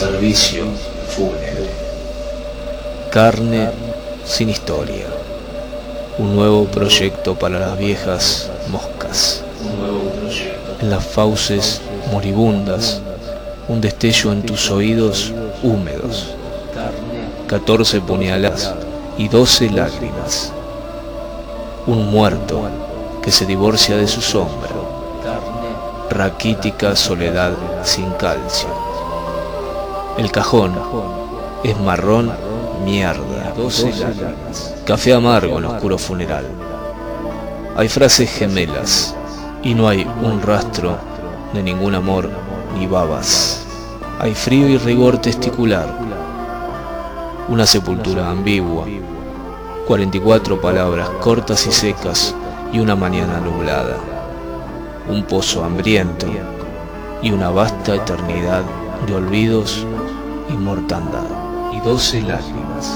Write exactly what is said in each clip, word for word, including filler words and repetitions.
servicio fúnebre. Carne sin historia. Un nuevo proyecto para las viejas moscas. Un nuevo proyecto. En las fauces moribundas, un destello en tus oídos húmedos. Catorce puñaladas y doce lágrimas. Un muerto que se divorcia de su sombra. Raquítica soledad sin calcio. El cajón es marrón mierda. Doce lágrimas. Café amargo en oscuro funeral. Hay frases gemelas y no hay un rastro de ningún amor ni babas. Hay frío y rigor testicular. Una sepultura ambigua. cuarenta y cuatro palabras cortas y secas y una mañana nublada. Un pozo hambriento y una vasta eternidad de olvidos y mortandad. Y doce lágrimas.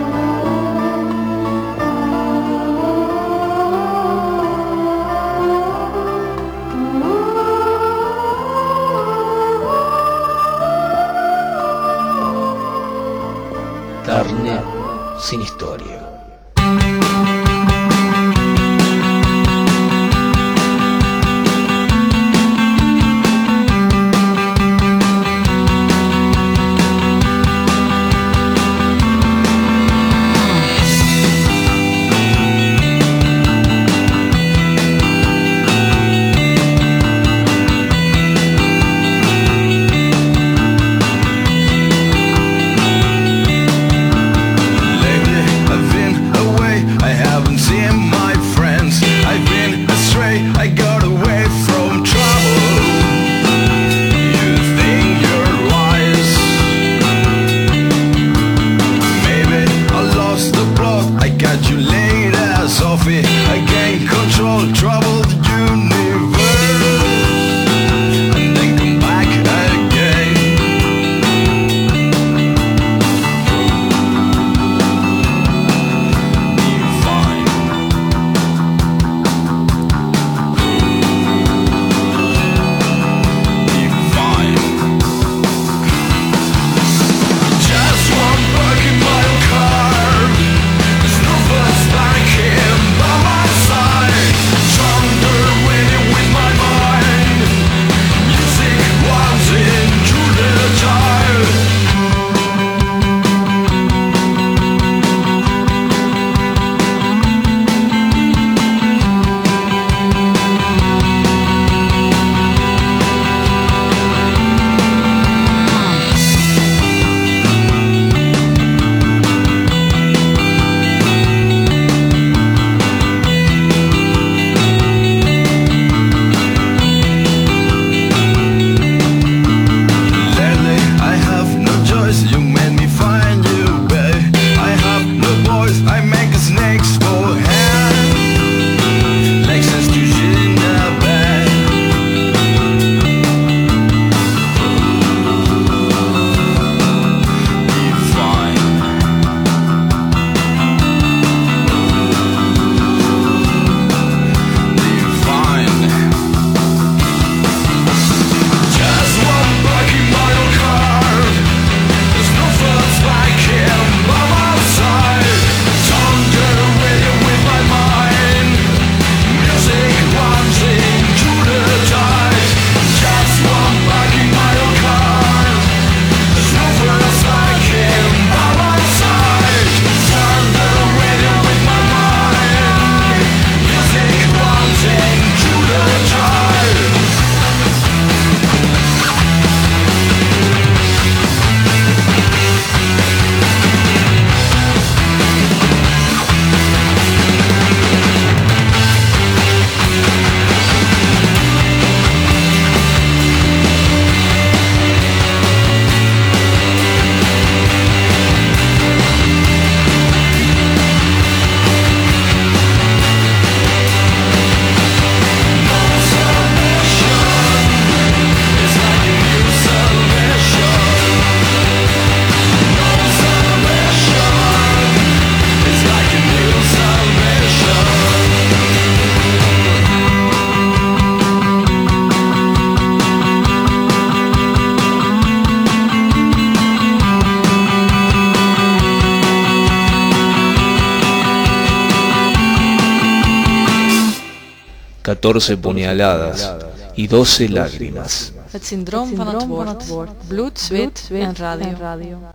Carne sin historia. Länge har vi catorce puñaladas y doce lágrimas. Het syndroom van het woord. Bloed, zweet en radio.